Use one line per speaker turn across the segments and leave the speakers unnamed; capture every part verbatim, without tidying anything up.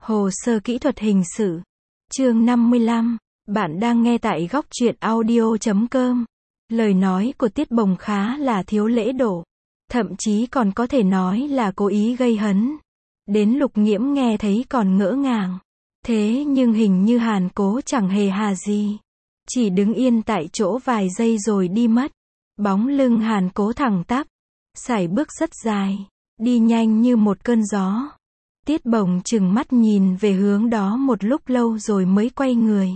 Hồ sơ kỹ thuật hình sự. Chương năm mươi lăm. Bạn đang nghe tại góc truyện audio chấm com. Lời nói của Tiết Bồng khá là thiếu lễ độ. Thậm chí còn có thể nói là cố ý gây hấn. Đến Lục Nghiễm nghe thấy còn ngỡ ngàng. Thế nhưng hình như Hàn Cố chẳng hề hà gì. Chỉ đứng yên tại chỗ vài giây rồi đi mất. Bóng lưng Hàn Cố thẳng tắp. Sải bước rất dài. Đi nhanh như một cơn gió. Tiết Bồng chừng mắt nhìn về hướng đó một lúc lâu rồi mới quay người.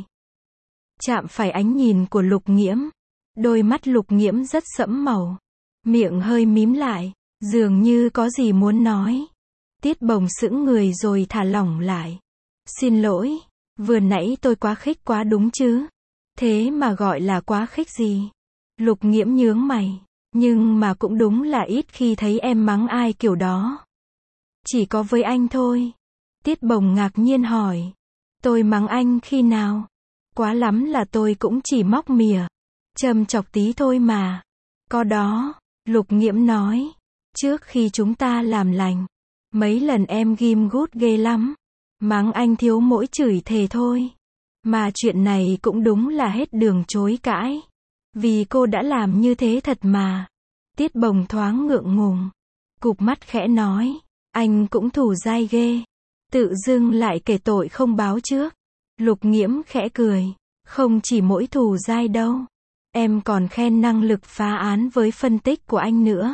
Chạm phải ánh nhìn của Lục Nghiễm. Đôi mắt Lục Nghiễm rất sẫm màu. Miệng hơi mím lại, dường như có gì muốn nói. Tiết Bồng sững người rồi thả lỏng lại. Xin lỗi, vừa nãy tôi quá khích quá đúng chứ? Thế mà gọi là quá khích gì? Lục Nghiễm nhướng mày. Nhưng mà cũng đúng là ít khi thấy em mắng ai kiểu đó. Chỉ có với anh thôi. Tiết Bồng ngạc nhiên hỏi. Tôi mắng anh khi nào? Quá lắm là tôi cũng chỉ móc mỉa. Châm chọc tí thôi mà. Có đó, Lục Nghiễm nói. Trước khi chúng ta làm lành. Mấy lần em ghim gút ghê lắm. Mắng anh thiếu mỗi chửi thề thôi. Mà chuyện này cũng đúng là hết đường chối cãi. Vì cô đã làm như thế thật mà. Tiết Bồng thoáng ngượng ngùng. Cụp mắt khẽ nói. Anh cũng thù dai ghê. Tự dưng lại kể tội không báo trước. Lục Nghiễm khẽ cười. Không chỉ mỗi thù dai đâu. Em còn khen năng lực phá án với phân tích của anh nữa.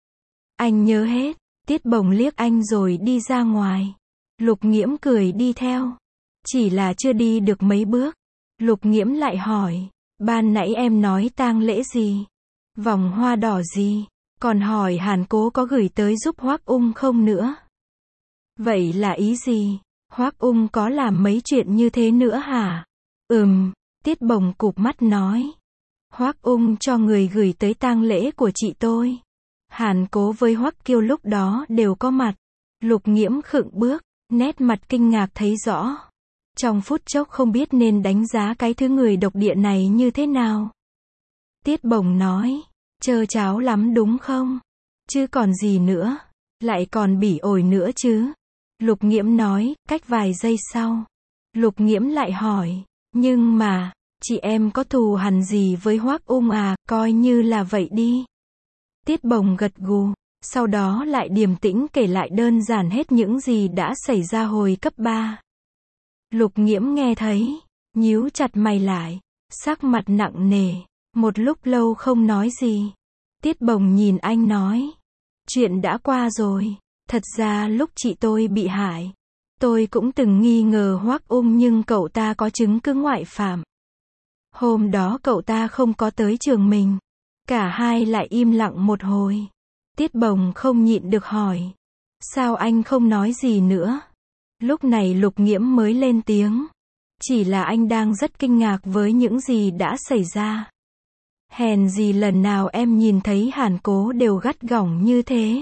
Anh nhớ hết. Tiết Bồng liếc anh rồi đi ra ngoài. Lục Nghiễm cười đi theo. Chỉ là chưa đi được mấy bước. Lục Nghiễm lại hỏi. Ban nãy em nói tang lễ gì? Vòng hoa đỏ gì? Còn hỏi Hàn Cố có gửi tới giúp Hoắc Ung không nữa? Vậy là ý gì? Hoắc Ung có làm mấy chuyện như thế nữa hả? Ừm, Tiết Bồng cụp mắt nói. Hoắc Ung cho người gửi tới tang lễ của chị tôi. Hàn Cố với Hoắc Kiêu lúc đó đều có mặt. Lục Nghiễm khựng bước, nét mặt kinh ngạc thấy rõ. Trong phút chốc không biết nên đánh giá cái thứ người độc địa này như thế nào. Tiết Bồng nói. Trơ cháo lắm đúng không? Chứ còn gì nữa? Lại còn bỉ ổi nữa chứ? Lục Nghiễm nói, cách vài giây sau. Lục Nghiễm lại hỏi. Nhưng mà, chị em có thù hằn gì với Hoắc Ung à? Coi như là vậy đi. Tiết Bồng gật gù. Sau đó lại điềm tĩnh kể lại đơn giản hết những gì đã xảy ra hồi cấp ba. Lục Nghiễm nghe thấy. Nhíu chặt mày lại. Sắc mặt nặng nề. Một lúc lâu không nói gì. Tiết Bồng nhìn anh nói. Chuyện đã qua rồi. Thật ra lúc chị tôi bị hại. Tôi cũng từng nghi ngờ Hoắc Ung nhưng cậu ta có chứng cứ ngoại phạm. Hôm đó cậu ta không có tới trường mình. Cả hai lại im lặng một hồi. Tiết Bồng không nhịn được hỏi. Sao anh không nói gì nữa? Lúc này Lục Nghiễm mới lên tiếng. Chỉ là anh đang rất kinh ngạc với những gì đã xảy ra. Hèn gì lần nào em nhìn thấy Hàn Cố đều gắt gỏng như thế.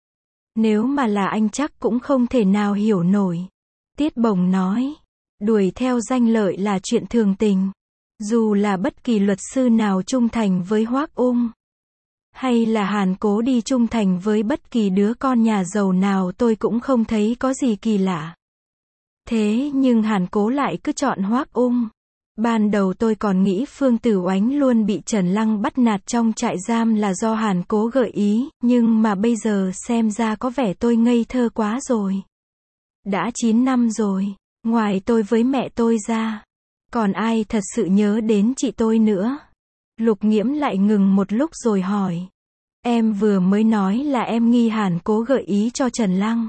Nếu mà là anh chắc cũng không thể nào hiểu nổi. Tiết Bồng nói. Đuổi theo danh lợi là chuyện thường tình. Dù là bất kỳ luật sư nào trung thành với Hoắc Ung. Hay là Hàn Cố đi trung thành với bất kỳ đứa con nhà giàu nào tôi cũng không thấy có gì kỳ lạ. Thế nhưng Hàn Cố lại cứ chọn Hoắc Ung. Ban đầu tôi còn nghĩ Phương Tử Oánh luôn bị Trần Lăng bắt nạt trong trại giam là do Hàn Cố gợi ý, nhưng mà bây giờ xem ra có vẻ tôi ngây thơ quá rồi. Đã chín năm rồi, ngoài tôi với mẹ tôi ra, còn ai thật sự nhớ đến chị tôi nữa? Lục Nghiễm lại ngừng một lúc rồi hỏi. Em vừa mới nói là em nghi Hàn Cố gợi ý cho Trần Lăng.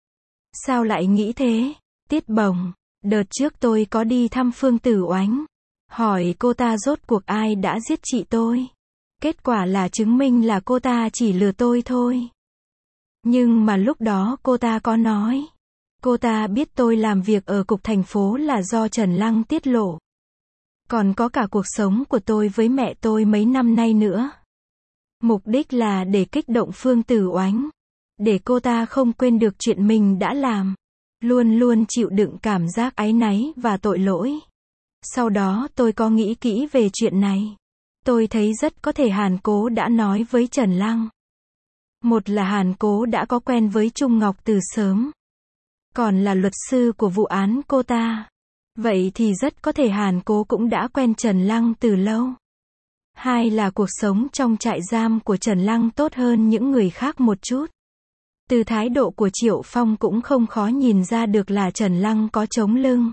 Sao lại nghĩ thế? Tiết Bồng. Đợt trước tôi có đi thăm Phương Tử Oánh. Hỏi cô ta rốt cuộc ai đã giết chị tôi. Kết quả là chứng minh là cô ta chỉ lừa tôi thôi. Nhưng mà lúc đó cô ta có nói. Cô ta biết tôi làm việc ở cục thành phố là do Trần Lăng tiết lộ. Còn có cả cuộc sống của tôi với mẹ tôi mấy năm nay nữa. Mục đích là để kích động Phương Tử Oánh. Để cô ta không quên được chuyện mình đã làm. Luôn luôn chịu đựng cảm giác áy náy và tội lỗi. Sau đó tôi có nghĩ kỹ về chuyện này. Tôi thấy rất có thể Hàn Cố đã nói với Trần Lăng. Một là Hàn Cố đã có quen với Trung Ngọc từ sớm. còn là luật sư của vụ án cô ta. Vậy thì rất có thể Hàn Cố cũng đã quen Trần Lăng từ lâu. Hai là cuộc sống trong trại giam của Trần Lăng tốt hơn những người khác một chút. Từ thái độ của Triệu Phong cũng không khó nhìn ra được là Trần Lăng có chống lưng.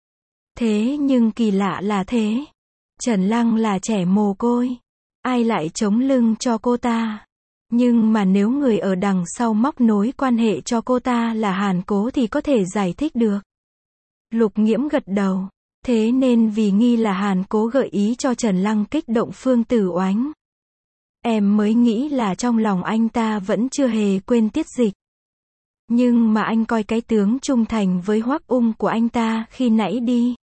Thế nhưng kỳ lạ là thế. Trần Lăng là trẻ mồ côi. Ai lại chống lưng cho cô ta? Nhưng mà nếu người ở đằng sau móc nối quan hệ cho cô ta là Hàn Cố thì có thể giải thích được. Lục Nghiễm gật đầu. Thế nên vì nghi là Hàn Cố gợi ý cho Trần Lăng kích động Phương Tử Oánh. Em mới nghĩ là trong lòng anh ta vẫn chưa hề quên Tiết Dịch. Nhưng mà anh coi cái tướng trung thành với Hoắc Ung của anh ta khi nãy đi.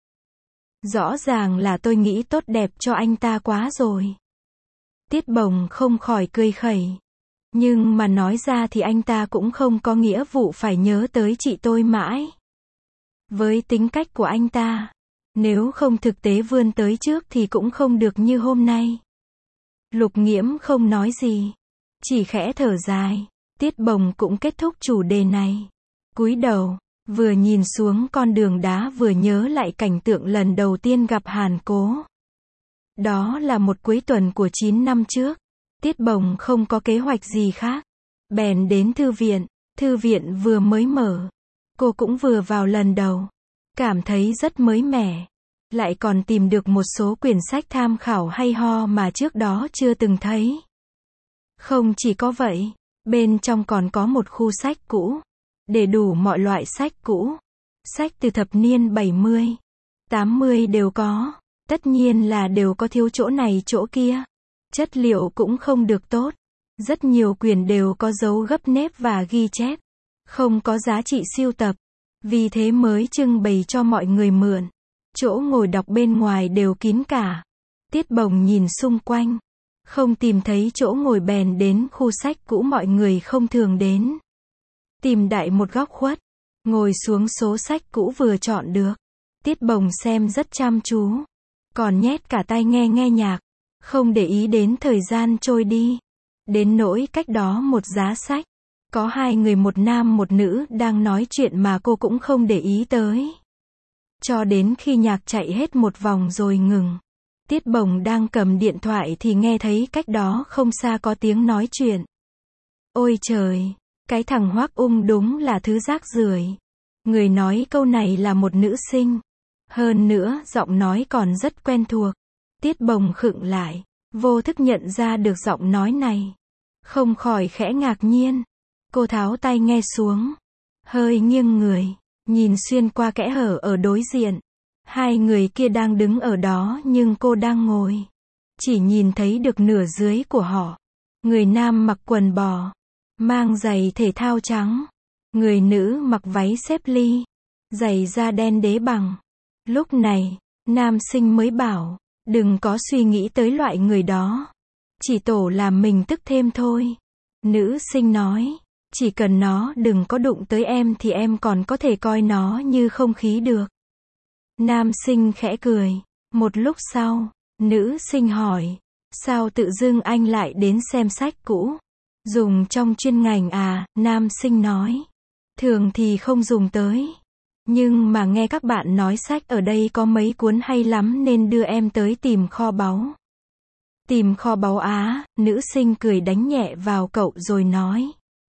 Rõ ràng là tôi nghĩ tốt đẹp cho anh ta quá rồi. Tiết Bồng không khỏi cười khẩy. Nhưng mà nói ra thì anh ta cũng không có nghĩa vụ phải nhớ tới chị tôi mãi. Với tính cách của anh ta, nếu không thực tế vươn tới trước thì cũng không được như hôm nay. Lục Nghiễm không nói gì, chỉ khẽ thở dài. Tiết Bồng cũng kết thúc chủ đề này. Cúi đầu, vừa nhìn xuống con đường đá vừa nhớ lại cảnh tượng lần đầu tiên gặp Hàn Cố. Đó là một cuối tuần của chín năm trước. Tiết Bồng không có kế hoạch gì khác. Bèn đến thư viện. Thư viện vừa mới mở. Cô cũng vừa vào lần đầu. Cảm thấy rất mới mẻ. Lại còn tìm được một số quyển sách tham khảo hay ho mà trước đó chưa từng thấy. Không chỉ có vậy, bên trong còn có một khu sách cũ. Để đủ mọi loại sách cũ. Sách từ thập niên bảy mươi, tám mươi đều có. Tất nhiên là đều có thiếu chỗ này chỗ kia. Chất liệu cũng không được tốt. Rất nhiều quyển đều có dấu gấp nếp và ghi chép. Không có giá trị sưu tập. Vì thế mới trưng bày cho mọi người mượn. Chỗ ngồi đọc bên ngoài đều kín cả. Tiết Bồng nhìn xung quanh. Không tìm thấy chỗ ngồi bèn đến khu sách cũ mọi người không thường đến. Tìm đại một góc khuất. Ngồi xuống số sách cũ vừa chọn được. Tiết Bồng xem rất chăm chú. Còn nhét cả tai nghe nghe nhạc. Không để ý đến thời gian trôi đi. Đến nỗi cách đó một giá sách. Có hai người một nam một nữ đang nói chuyện mà cô cũng không để ý tới. Cho đến khi nhạc chạy hết một vòng rồi ngừng. Tiết Bồng đang cầm điện thoại thì nghe thấy cách đó không xa có tiếng nói chuyện. Ôi trời, cái thằng Hoắc Ung đúng là thứ rác rưởi. Người nói câu này là một nữ sinh. Hơn nữa, giọng nói còn rất quen thuộc. Tiết Bồng khựng lại, vô thức nhận ra được giọng nói này. Không khỏi khẽ ngạc nhiên. Cô tháo tai nghe xuống. Hơi nghiêng người, nhìn xuyên qua kẽ hở ở đối diện. Hai người kia đang đứng ở đó nhưng cô đang ngồi. Chỉ nhìn thấy được nửa dưới của họ. Người nam mặc quần bò, mang giày thể thao trắng. Người nữ mặc váy xếp ly, giày da đen đế bằng. Lúc này, nam sinh mới bảo, đừng có suy nghĩ tới loại người đó. Chỉ tổ làm mình tức thêm thôi. Nữ sinh nói, chỉ cần nó đừng có đụng tới em thì em còn có thể coi nó như không khí được. Nam sinh khẽ cười. Một lúc sau, nữ sinh hỏi, sao tự dưng anh lại đến xem sách cũ? Dùng trong chuyên ngành à? Nam sinh nói, thường thì không dùng tới. Nhưng mà nghe các bạn nói sách ở đây có mấy cuốn hay lắm nên đưa em tới tìm kho báu. Tìm kho báu á? Nữ sinh cười đánh nhẹ vào cậu rồi nói.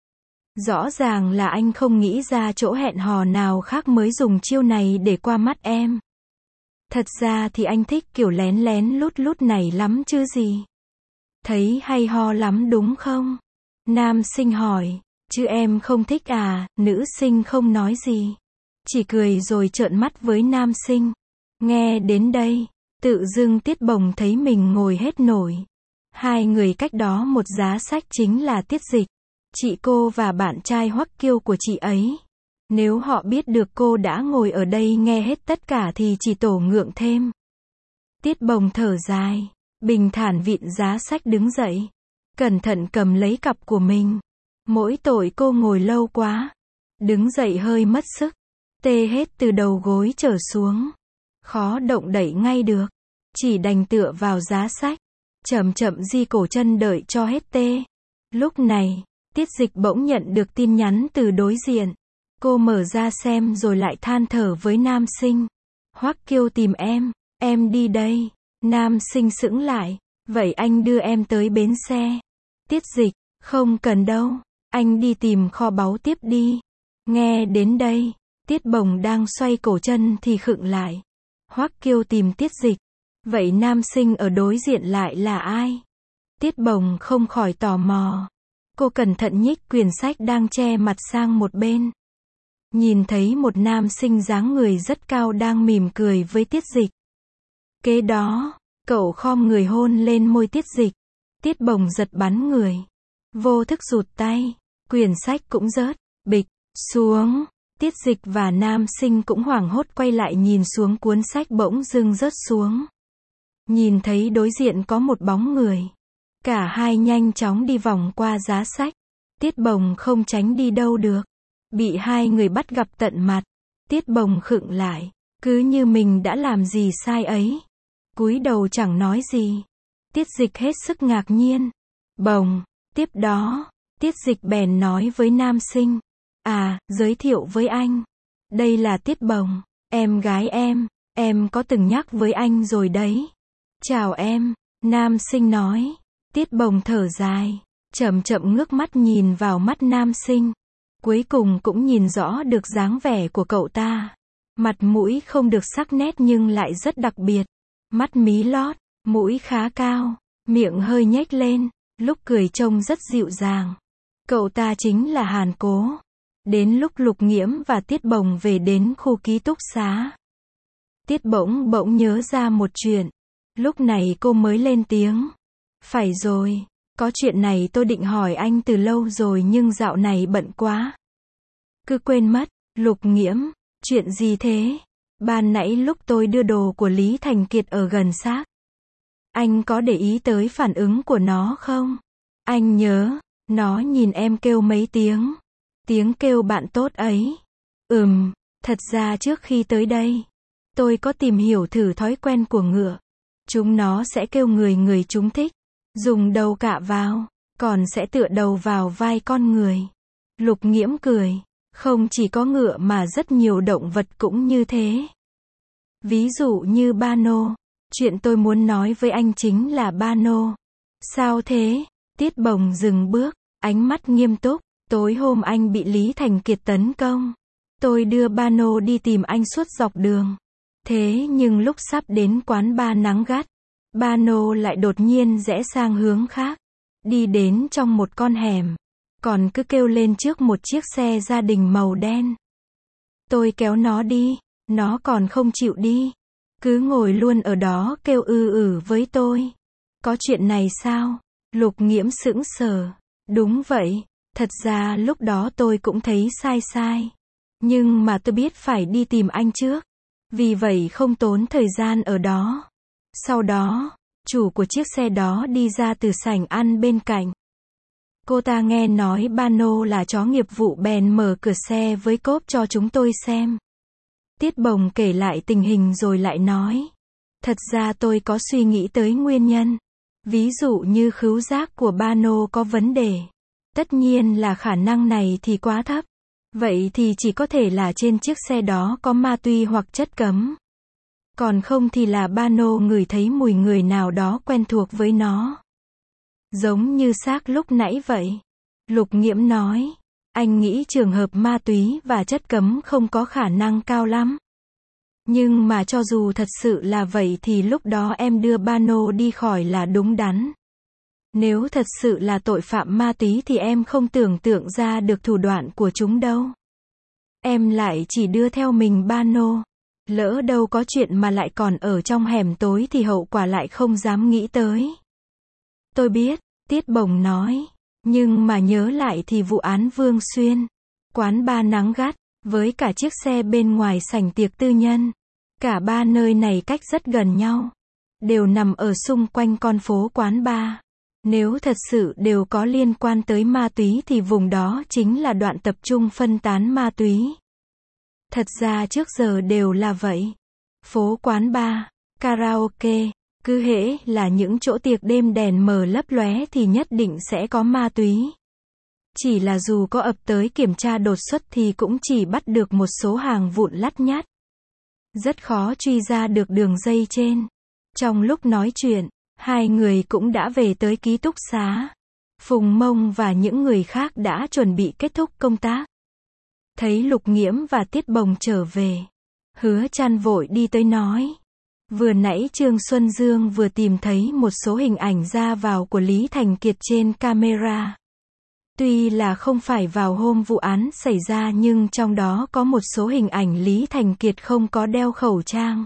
Rõ ràng là anh không nghĩ ra chỗ hẹn hò nào khác mới dùng chiêu này để qua mắt em. Thật ra thì anh thích kiểu lén lén lút lút này lắm chứ gì. Thấy hay ho lắm đúng không? Nam sinh hỏi, chứ em không thích à? Nữ sinh không nói gì. Chỉ cười rồi trợn mắt với nam sinh. Nghe đến đây, tự dưng Tiết Bồng thấy mình ngồi hết nổi. Hai người cách đó một giá sách chính là Tiết Dịch. Chị cô và bạn trai Hoắc Kiêu của chị ấy. Nếu họ biết được cô đã ngồi ở đây nghe hết tất cả thì chỉ tổ ngượng thêm. Tiết Bồng thở dài, bình thản vịn giá sách đứng dậy. Cẩn thận cầm lấy cặp của mình. Mỗi tội cô ngồi lâu quá. Đứng dậy hơi mất sức. Tê hết từ đầu gối trở xuống. Khó động đậy ngay được. Chỉ đành tựa vào giá sách. Chậm chậm di cổ chân đợi cho hết tê. Lúc này, Tiết Dịch bỗng nhận được tin nhắn từ đối diện. Cô mở ra xem rồi lại than thở với nam sinh. Hoắc Kiêu tìm em, em đi đây. Nam sinh sững lại, vậy anh đưa em tới bến xe. Tiết Dịch, không cần đâu, anh đi tìm kho báu tiếp đi. Nghe đến đây, Tiết Bồng đang xoay cổ chân thì khựng lại. Hoắc Kiêu tìm Tiết Dịch, vậy nam sinh ở đối diện lại là ai? Tiết Bồng không khỏi tò mò. Cô cẩn thận nhích quyển sách đang che mặt sang một bên. Nhìn thấy một nam sinh dáng người rất cao đang mỉm cười với Tiết Dịch. Kế đó, cậu khom người hôn lên môi Tiết Dịch. Tiết Bồng giật bắn người. Vô thức rụt tay. Quyển sách cũng rớt, bịch, xuống. Tiết Dịch và nam sinh cũng hoảng hốt quay lại nhìn xuống cuốn sách bỗng dưng rớt xuống. Nhìn thấy đối diện có một bóng người. Cả hai nhanh chóng đi vòng qua giá sách. Tiết Bồng không tránh đi đâu được. Bị hai người bắt gặp tận mặt. Tiết Bồng khựng lại. Cứ như mình đã làm gì sai ấy. Cúi đầu chẳng nói gì. Tiết Dịch hết sức ngạc nhiên. Bồng. Tiếp đó, Tiết Dịch bèn nói với nam sinh. À, giới thiệu với anh. Đây là Tiết Bồng, em gái em. Em có từng nhắc với anh rồi đấy. Chào em, nam sinh nói. Tiết Bồng thở dài, chậm chậm ngước mắt nhìn vào mắt nam sinh. Cuối cùng cũng nhìn rõ được dáng vẻ của cậu ta. Mặt mũi không được sắc nét nhưng lại rất đặc biệt. Mắt mí lót, mũi khá cao, miệng hơi nhếch lên, lúc cười trông rất dịu dàng. Cậu ta chính là Hàn Cố. Đến lúc Lục Nghiễm và Tiết Bồng về đến khu ký túc xá. Tiết bỗng bỗng nhớ ra một chuyện. Lúc này cô mới lên tiếng. Phải rồi, có chuyện này tôi định hỏi anh từ lâu rồi nhưng dạo này bận quá. Cứ quên mất. Lục Nghiễm, chuyện gì thế? Ban nãy lúc tôi đưa đồ của Lý Thành Kiệt ở gần xác. Anh có để ý tới phản ứng của nó không? Anh nhớ, nó nhìn em kêu mấy tiếng. Tiếng kêu bạn tốt ấy. Ừm, thật ra trước khi tới đây, tôi có tìm hiểu thử thói quen của ngựa. Chúng nó sẽ kêu người người chúng thích. Dùng đầu cạ vào, còn sẽ tựa đầu vào vai con người. Lục Nghiễm cười. Không chỉ có ngựa mà rất nhiều động vật cũng như thế. Ví dụ như ba nô. Chuyện tôi muốn nói với anh chính là ba nô. Sao thế? Tiết Bồng dừng bước, ánh mắt nghiêm túc. Tối hôm anh bị Lý Thành Kiệt tấn công. Tôi đưa ba nô đi tìm anh suốt dọc đường. Thế nhưng lúc sắp đến quán ba nắng gắt, ba nô lại đột nhiên rẽ sang hướng khác. Đi đến trong một con hẻm. Còn cứ kêu lên trước một chiếc xe gia đình màu đen. Tôi kéo nó đi, nó còn không chịu đi. Cứ ngồi luôn ở đó kêu ư ử với tôi. Có chuyện này sao? Lục Nghiễm sững sờ. Đúng vậy, thật ra lúc đó tôi cũng thấy sai sai. Nhưng mà tôi biết phải đi tìm anh trước. Vì vậy không tốn thời gian ở đó. Sau đó, chủ của chiếc xe đó đi ra từ sảnh ăn bên cạnh. Cô ta nghe nói ba nô là chó nghiệp vụ bèn mở cửa xe với cốp cho chúng tôi xem. Tiết Bồng kể lại tình hình rồi lại nói. Thật ra tôi có suy nghĩ tới nguyên nhân. Ví dụ như khứu giác của ba nô có vấn đề. Tất nhiên là khả năng này thì quá thấp. Vậy thì chỉ có thể là trên chiếc xe đó có ma túy hoặc chất cấm. Còn không thì là ba nô ngửi thấy mùi người nào đó quen thuộc với nó. Giống như xác lúc nãy vậy. Lục Nghiễm nói. Anh nghĩ trường hợp ma túy và chất cấm không có khả năng cao lắm. Nhưng mà cho dù thật sự là vậy thì lúc đó em đưa ba nô đi khỏi là đúng đắn. Nếu thật sự là tội phạm ma túy thì em không tưởng tượng ra được thủ đoạn của chúng đâu. Em lại chỉ đưa theo mình ba nô. Lỡ đâu có chuyện mà lại còn ở trong hẻm tối thì hậu quả lại không dám nghĩ tới. Tôi biết, Tiết Bồng nói. Nhưng mà nhớ lại thì vụ án Vương Xuyên, quán ba nắng gắt, với cả chiếc xe bên ngoài sảnh tiệc tư nhân. Cả ba nơi này cách rất gần nhau. Đều nằm ở xung quanh con phố quán ba. Nếu thật sự đều có liên quan tới ma túy thì vùng đó chính là đoạn tập trung phân tán ma túy. Thật ra trước giờ đều là vậy. Phố quán bar, karaoke, cứ hễ là những chỗ tiệc đêm đèn mờ lấp lóe thì nhất định sẽ có ma túy. Chỉ là dù có ập tới kiểm tra đột xuất thì cũng chỉ bắt được một số hàng vụn lắt nhắt. Rất khó truy ra được đường dây trên. Trong lúc nói chuyện, hai người cũng đã về tới ký túc xá. Phùng Mông và những người khác đã chuẩn bị kết thúc công tác. Thấy Lục Nghiễm và Tiết Bồng trở về, Hứa Trăn vội đi tới nói. Vừa nãy Trương Xuân Dương vừa tìm thấy một số hình ảnh ra vào của Lý Thành Kiệt trên camera. Tuy là không phải vào hôm vụ án xảy ra nhưng trong đó có một số hình ảnh Lý Thành Kiệt không có đeo khẩu trang.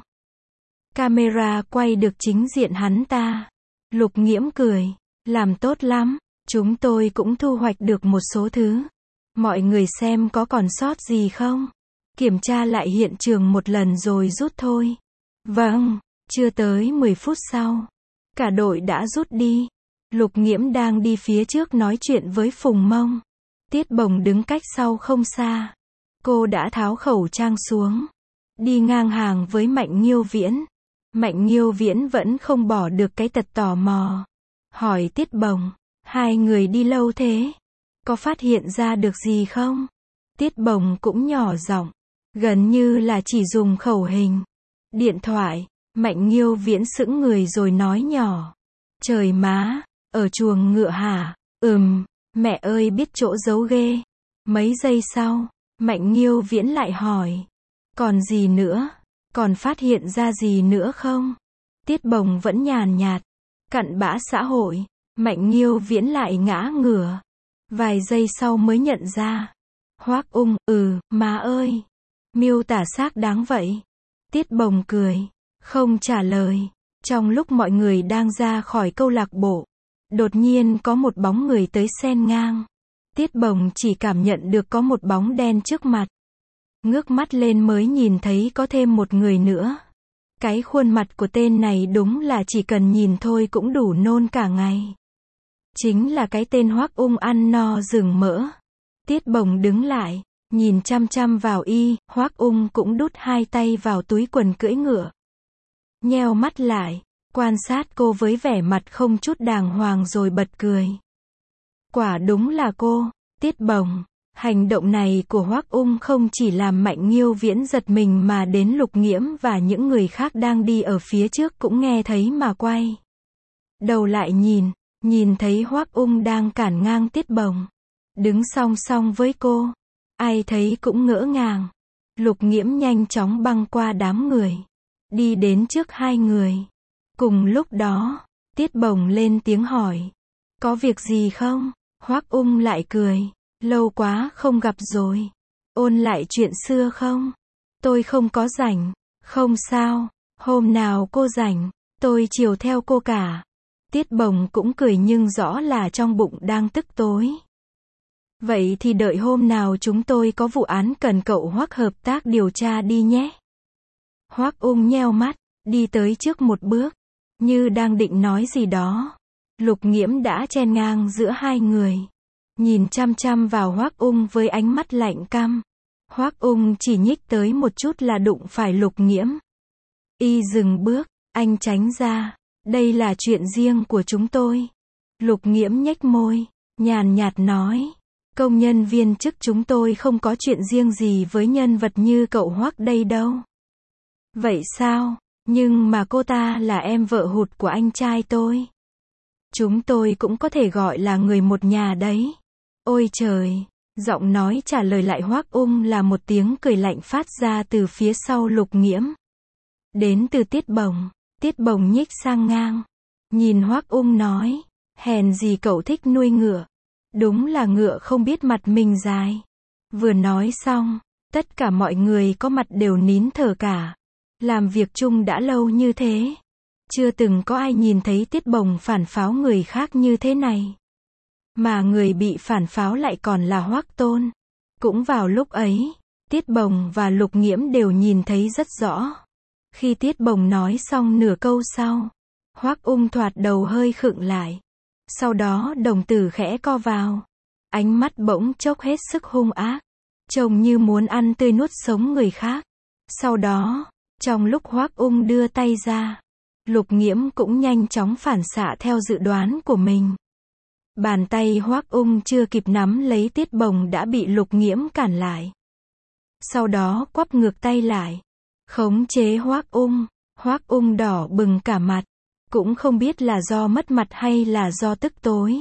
Camera quay được chính diện hắn ta. Lục Nghiễm cười. Làm tốt lắm. Chúng tôi cũng thu hoạch được một số thứ. Mọi người xem có còn sót gì không? Kiểm tra lại hiện trường một lần rồi rút thôi. Vâng. Chưa tới mười phút sau, cả đội đã rút đi. Lục Nghiễm đang đi phía trước nói chuyện với Phùng Mông. Tiết Bồng đứng cách sau không xa. Cô đã tháo khẩu trang xuống, đi ngang hàng với Mạnh Nghiêu Viễn. Mạnh Nghiêu Viễn vẫn không bỏ được cái tật tò mò. Hỏi Tiết Bồng, hai người đi lâu thế? Có phát hiện ra được gì không? Tiết Bồng cũng nhỏ giọng, gần như là chỉ dùng khẩu hình. Điện thoại. Mạnh Nghiêu Viễn sững người rồi nói nhỏ. Trời má, ở chuồng ngựa hả? Ừm, mẹ ơi biết chỗ giấu ghê. Mấy giây sau, Mạnh Nghiêu Viễn lại hỏi. Còn gì nữa? Còn phát hiện ra gì nữa không? Tiết Bồng vẫn nhàn nhạt. Cặn bã xã hội. Mạnh Nghiêu Viễn lại ngã ngửa. Vài giây sau mới nhận ra. Hoác Ung, ừ, má ơi. Miêu tả xác đáng vậy. Tiết Bồng cười. Không trả lời. Trong lúc mọi người đang ra khỏi câu lạc bộ, đột nhiên có một bóng người tới xen ngang. Tiết Bồng chỉ cảm nhận được có một bóng đen trước mặt. Ngước mắt lên mới nhìn thấy có thêm một người nữa. Cái khuôn mặt của tên này đúng là chỉ cần nhìn thôi cũng đủ nôn cả ngày. Chính là cái tên Hoác Ung ăn no rừng mỡ. Tiết Bồng đứng lại, nhìn chăm chăm vào y. Hoác Ung cũng đút hai tay vào túi quần cưỡi ngựa. Nheo mắt lại, quan sát cô với vẻ mặt không chút đàng hoàng rồi bật cười. Quả đúng là cô, Tiết Bồng. Hành động này của Hoác Ung không chỉ làm Mạnh Nghiêu Viễn giật mình mà đến Lục Nghiễm và những người khác đang đi ở phía trước cũng nghe thấy mà quay đầu lại nhìn, nhìn thấy Hoác Ung đang cản ngang Tiết Bồng, đứng song song với cô. Ai thấy cũng ngỡ ngàng. Lục Nghiễm nhanh chóng băng qua đám người, đi đến trước hai người. Cùng lúc đó, Tiết Bồng lên tiếng hỏi. Có việc gì không? Hoác Ung lại cười. Lâu quá không gặp rồi. Ôn lại chuyện xưa không? Tôi không có rảnh. Không sao. Hôm nào cô rảnh, tôi chiều theo cô cả. Tiết Bồng cũng cười nhưng rõ là trong bụng đang tức tối. Vậy thì đợi hôm nào chúng tôi có vụ án cần cậu Hoác hợp tác điều tra đi nhé. Hoác Ung nheo mắt, đi tới trước một bước, như đang định nói gì đó. Lục Nghiễm đã chen ngang giữa hai người, nhìn chăm chăm vào Hoác Ung với ánh mắt lạnh căm. Hoác Ung chỉ nhích tới một chút là đụng phải Lục Nghiễm. Y dừng bước, anh tránh ra. Đây là chuyện riêng của chúng tôi. Lục Nghiễm nhếch môi, nhàn nhạt nói. Công nhân viên chức chúng tôi không có chuyện riêng gì với nhân vật như cậu Hoác đây đâu. Vậy sao? Nhưng mà cô ta là em vợ hụt của anh trai tôi. Chúng tôi cũng có thể gọi là người một nhà đấy. Ôi trời! Giọng nói trả lời lại Hoác Ung là một tiếng cười lạnh phát ra từ phía sau Lục Nghiễm. Đến từ Tiết Bồng. Tiết Bồng nhích sang ngang, nhìn Hoác Ung nói. Hèn gì cậu thích nuôi ngựa. Đúng là ngựa không biết mặt mình dài. Vừa nói xong, tất cả mọi người có mặt đều nín thở cả. Làm việc chung đã lâu như thế, chưa từng có ai nhìn thấy Tiết Bồng phản pháo người khác như thế này. Mà người bị phản pháo lại còn là Hoác Tôn. Cũng vào lúc ấy, Tiết Bồng và Lục Nghiễm đều nhìn thấy rất rõ. Khi Tiết Bồng nói xong nửa câu sau, Hoác Ung thoạt đầu hơi khựng lại. Sau đó đồng tử khẽ co vào. Ánh mắt bỗng chốc hết sức hung ác, trông như muốn ăn tươi nuốt sống người khác. Sau đó, trong lúc Hoác Ung đưa tay ra, Lục Nghiễm cũng nhanh chóng phản xạ theo dự đoán của mình. Bàn tay Hoắc Ung chưa kịp nắm lấy Tiết Bồng đã bị Lục Nghiễm cản lại. Sau đó quắp ngược tay lại, khống chế Hoắc Ung. Hoắc Ung đỏ bừng cả mặt, cũng không biết là do mất mặt hay là do tức tối.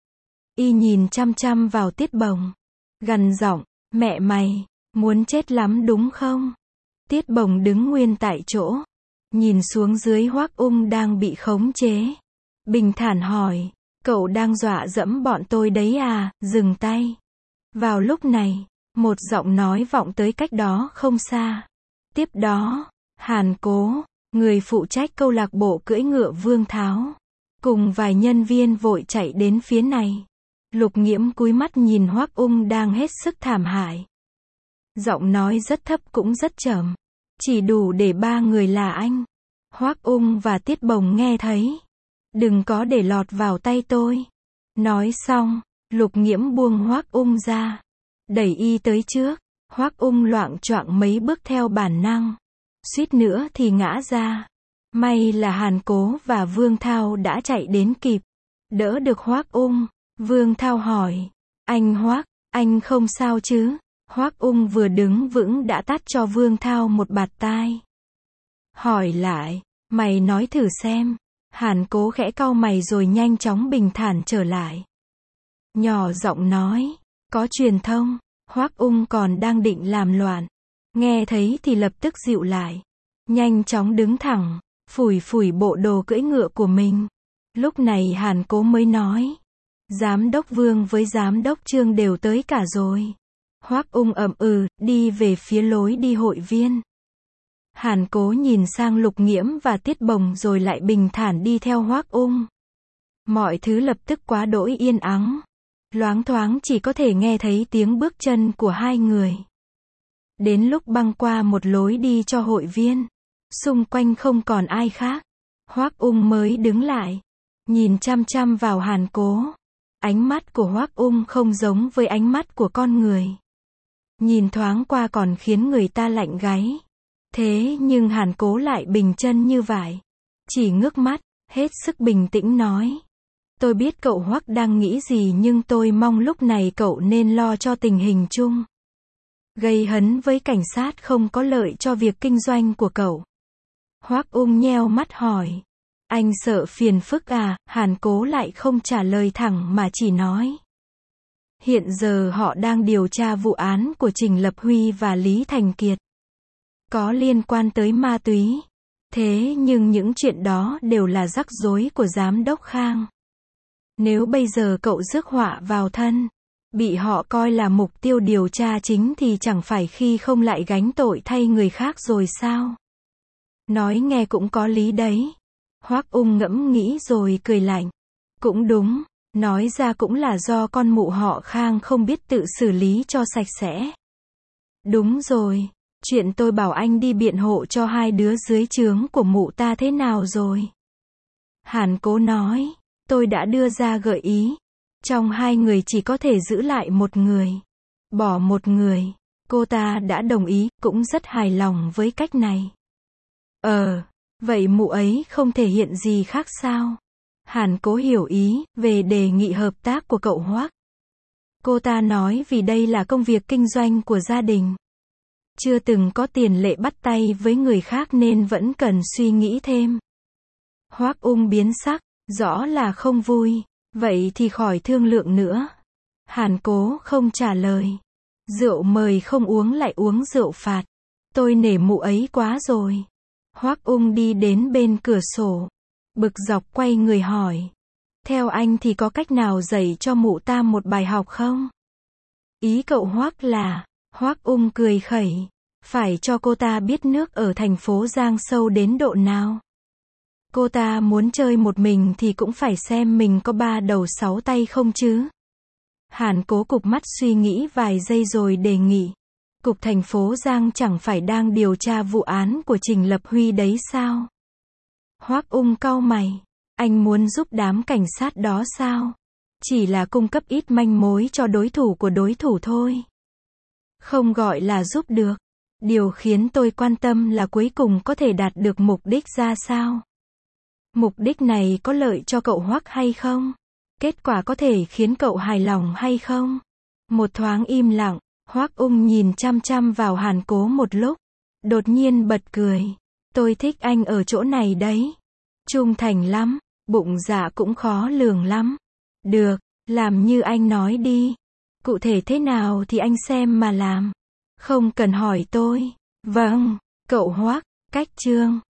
Y nhìn chăm chăm vào Tiết Bồng, gằn giọng, mẹ mày, muốn chết lắm đúng không? Tiết Bồng đứng nguyên tại chỗ, nhìn xuống dưới Hoắc Ung đang bị khống chế. Bình thản hỏi, cậu đang dọa dẫm bọn tôi đấy à, dừng tay. Vào lúc này, một giọng nói vọng tới cách đó không xa. Tiếp đó, Hàn Cố, người phụ trách câu lạc bộ cưỡi ngựa Vương Tháo, cùng vài nhân viên vội chạy đến phía này. Lục Nghiễm cúi mắt nhìn Hoắc Ung đang hết sức thảm hại. Giọng nói rất thấp cũng rất trầm, chỉ đủ để ba người là anh, Hoắc Ung và Tiết Bồng nghe thấy. Đừng có để lọt vào tay tôi. Nói xong, Lục Nghiễm buông Hoắc Ung ra, đẩy y tới trước. Hoắc Ung loạng choạng mấy bước theo bản năng, suýt nữa thì ngã ra. May là Hàn Cố và Vương Thao đã chạy đến kịp, đỡ được Hoắc Ung. Vương Thao hỏi, anh Hoắc, anh không sao chứ? Hoắc Ung vừa đứng vững đã tát cho Vương Thao một bạt tai. Hỏi lại, mày nói thử xem. Hàn Cố khẽ cau mày rồi nhanh chóng bình thản trở lại. Nhỏ giọng nói, có truyền thông. Hoắc Ung còn đang định làm loạn, nghe thấy thì lập tức dịu lại, nhanh chóng đứng thẳng, phủi phủi bộ đồ cưỡi ngựa của mình. Lúc này Hàn Cố mới nói, giám đốc Vương với giám đốc Trương đều tới cả rồi. Hoắc Ung ậm ừ, đi về phía lối đi hội viên. Hàn Cố nhìn sang Lục Nghiễm và Tiết Bồng rồi lại bình thản đi theo Hoắc Ung. Mọi thứ lập tức quá đỗi yên ắng. Loáng thoáng chỉ có thể nghe thấy tiếng bước chân của hai người. Đến lúc băng qua một lối đi cho hội viên, xung quanh không còn ai khác, Hoắc Ung mới đứng lại, nhìn chăm chăm vào Hàn Cố. Ánh mắt của Hoắc Ung không giống với ánh mắt của con người. Nhìn thoáng qua còn khiến người ta lạnh gáy. Thế nhưng Hàn Cố lại bình chân như vậy, chỉ ngước mắt, hết sức bình tĩnh nói. Tôi biết cậu Hoắc đang nghĩ gì nhưng tôi mong lúc này cậu nên lo cho tình hình chung. Gây hấn với cảnh sát không có lợi cho việc kinh doanh của cậu. Hoắc Ung nheo mắt hỏi. Anh sợ phiền phức à? Hàn Cố lại không trả lời thẳng mà chỉ nói. Hiện giờ họ đang điều tra vụ án của Trình Lập Huy và Lý Thành Kiệt. Có liên quan tới ma túy. Thế nhưng những chuyện đó đều là rắc rối của giám đốc Khang. Nếu bây giờ cậu rước họa vào thân, bị họ coi là mục tiêu điều tra chính thì chẳng phải khi không lại gánh tội thay người khác rồi sao? Nói nghe cũng có lý đấy. Hoắc Ung ngẫm nghĩ rồi cười lạnh. Cũng đúng, nói ra cũng là do con mụ họ Khang không biết tự xử lý cho sạch sẽ. Đúng rồi, chuyện tôi bảo anh đi biện hộ cho hai đứa dưới trướng của mụ ta thế nào rồi? Hàn Cố nói. Tôi đã đưa ra gợi ý. Trong hai người chỉ có thể giữ lại một người. Bỏ một người. Cô ta đã đồng ý, cũng rất hài lòng với cách này. Ờ, vậy mụ ấy không thể hiện gì khác sao? Hàn Cố hiểu ý về đề nghị hợp tác của cậu Hoắc. Cô ta nói vì đây là công việc kinh doanh của gia đình. Chưa từng có tiền lệ bắt tay với người khác nên vẫn cần suy nghĩ thêm. Hoắc Ung biến sắc. Rõ là không vui. Vậy thì khỏi thương lượng nữa. Hàn Cố không trả lời. Rượu mời không uống lại uống rượu phạt. Tôi nể mụ ấy quá rồi. Hoắc Ung đi đến bên cửa sổ. Bực dọc quay người hỏi. Theo anh thì có cách nào dạy cho mụ ta một bài học không? Ý cậu Hoắc là, Hoắc Ung cười khẩy. Phải cho cô ta biết nước ở thành phố Giang sâu đến độ nào. Cô ta muốn chơi một mình thì cũng phải xem mình có ba đầu sáu tay không chứ. Hàn Cố cụp mắt suy nghĩ vài giây rồi đề nghị. Cục thành phố Giang chẳng phải đang điều tra vụ án của Trình Lập Huy đấy sao? Hoắc Ung cau mày. Anh muốn giúp đám cảnh sát đó sao? Chỉ là cung cấp ít manh mối cho đối thủ của đối thủ thôi. Không gọi là giúp được. Điều khiến tôi quan tâm là cuối cùng có thể đạt được mục đích ra sao? Mục đích này có lợi cho cậu Hoắc hay không? Kết quả có thể khiến cậu hài lòng hay không? Một thoáng im lặng, Hoắc Ung nhìn chăm chăm vào Hàn Cố một lúc, đột nhiên bật cười. Tôi thích anh ở chỗ này đấy. Trung thành lắm, bụng dạ cũng khó lường lắm. Được, làm như anh nói đi. Cụ thể thế nào thì anh xem mà làm. Không cần hỏi tôi. Vâng, cậu Hoắc, cách chương.